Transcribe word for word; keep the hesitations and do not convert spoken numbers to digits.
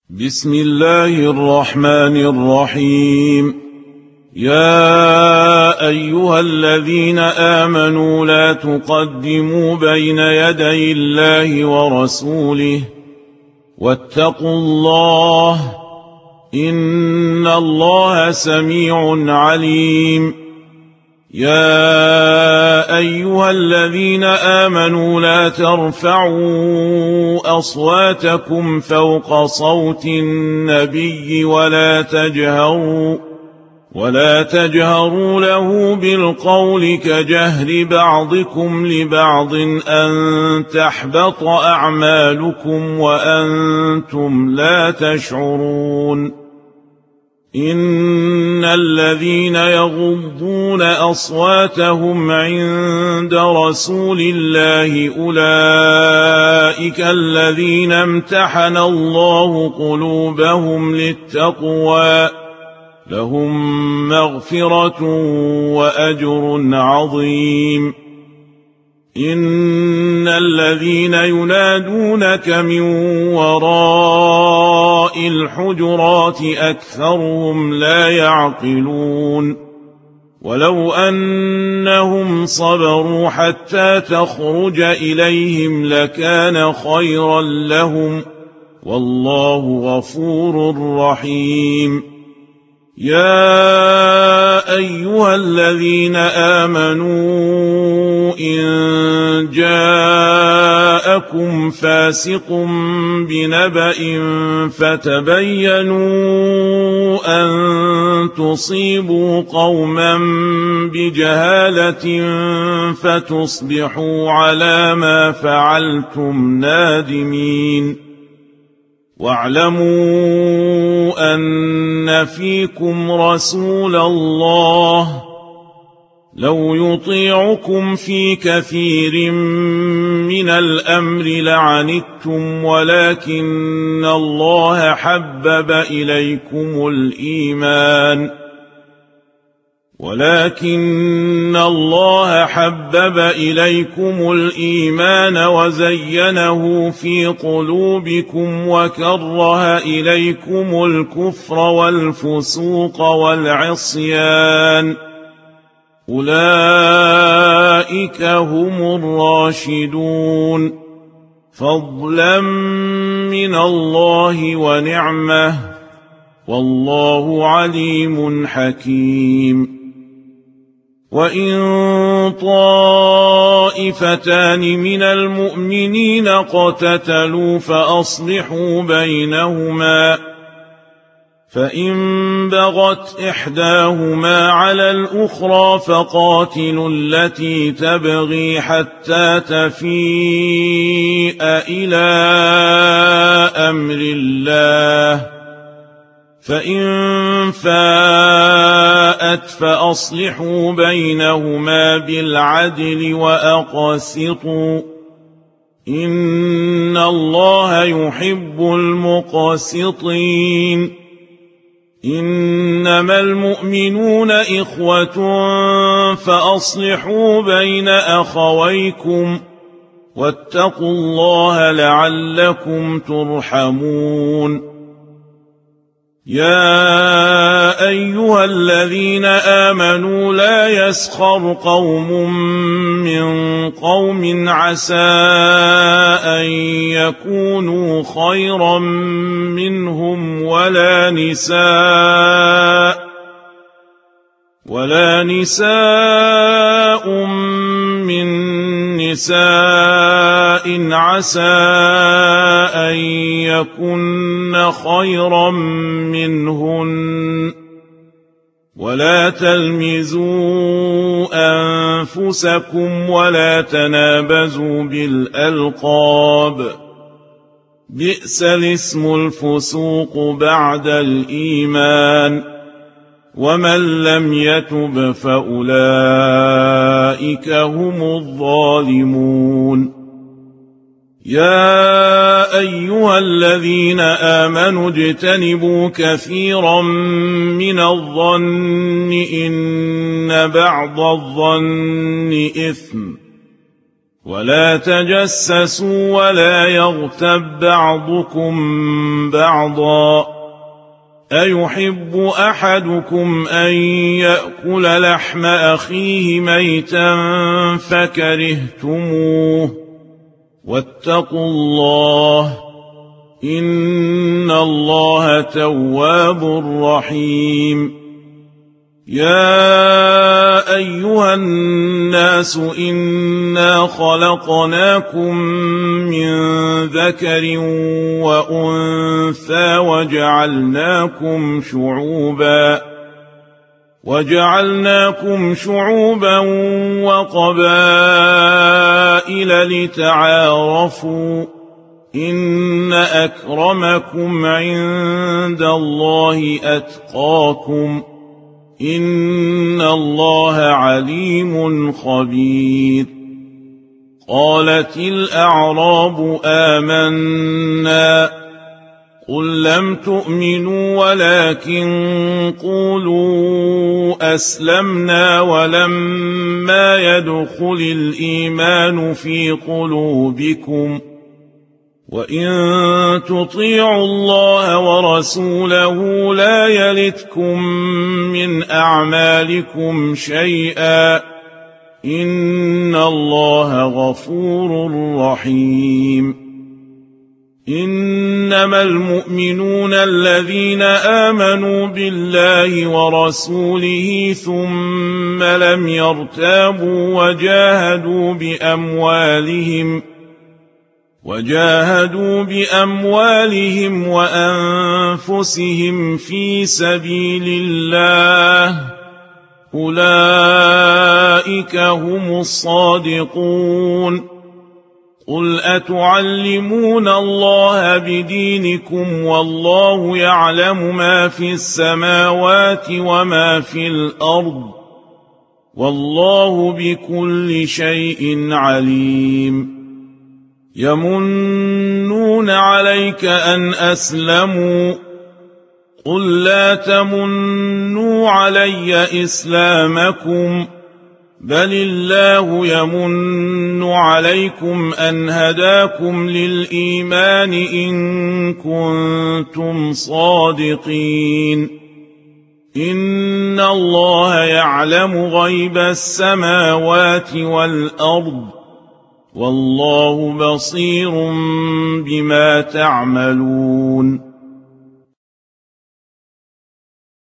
بسم الله الرحمن الرحيم. يا أيها الذين آمنوا لا تقدموا بين يدي الله ورسوله واتقوا الله إن الله سميع عليم. يا أيها الذين آمنوا لا ترفعوا أصواتكم فوق صوت النبي ولا تجهروا ولا تجهروا له بالقول كجهر بعضكم لبعض أن تحبط أعمالكم وأنتم لا تشعرون. إن الذين يغضون أصواتهم عند رسول الله أولئك الذين امتحن الله قلوبهم للتقوى لهم مغفرة وأجر عظيم. إن الذين ينادونك من وراء الحجرات أكثرهم لا يعقلون. ولو أنهم صبروا حتى تخرج إليهم لكان خيرا لهم والله غفور رحيم. يا أيها الذين آمنوا إن جاءكم فاسق بنبأ فتبينوا أن تصيبوا قوما بجهالة فتصبحوا على ما فعلتم نادمين. واعلموا أن فيكم رسول الله لو يطيعكم في كثير من الأمر لعنتم ولكن الله حبب إليكم الإيمان ولكن الله حبب إليكم الإيمان وزينه في قلوبكم وكره إليكم الكفر والفسوق والعصيان أولئك هم الراشدون فضلا من الله ونعمه والله عليم حكيم. وإن طائفتان من المؤمنين اقتتلوا فأصلحوا بينهما فإن بغت إحداهما على الأخرى فقاتلوا التي تبغي حتى تفيء إلى أمر الله فإن فاءت فأصلحوا بينهما بالعدل وأقسطوا إن الله يحب المقسطين. إنما المؤمنون إخوة فأصلحوا بين أخويكم واتقوا الله لعلكم ترحمون. يا أيها الذين آمنوا لا يسخر قوم من قوم عسى أن يكونوا خيرا منهم ولا نساء ولا نساء من نساء عسى أن يكن خيرا منهن ولا تلمزوا أنفسكم ولا تنابزوا بالألقاب بئس الاسم الفسوق بعد الإيمان ومن لم يتب فأولئك هم الظالمون. يا أيها الذين آمنوا اجتنبوا كثيرا من الظن إن بعض الظن إثم ولا تجسسوا ولا يغتب بعضكم بعضا أيحب أحدكم أن يأكل لحم أخيه ميتا فكرهتموه واتقوا الله إن الله تواب رحيم يا أيها الناس إنا خلقناكم من ذكر وأنثى وجعلناكم شعوبا وجعلناكم شعوبا وقبائل لتعارفوا إن أكرمكم عند الله أتقاكم إن الله عليم خبير قالت الأعراب آمنا قل لم تؤمنوا ولكن قولوا أسلمنا ولما يدخل الإيمان في قلوبكم وإن تطيعوا الله ورسوله لا يلتكم من أعمالكم شيئا إن الله غفور رحيم إنما المؤمنون الذين آمنوا بالله ورسوله ثم لم يرتابوا وجاهدوا بأموالهم وجاهدوا بأموالهم وأنفسهم في سبيل الله أولئك هم الصادقون قل أتعلمون الله بدينكم والله يعلم ما في السماوات وما في الأرض والله بكل شيء عليم يمنون عليك أن أسلموا قل لا تمنوا علي إسلامكم بل الله يمن عليكم أن هداكم للإيمان إن كنتم صادقين إن الله يعلم غيب السماوات والأرض والله بصير بما تعملون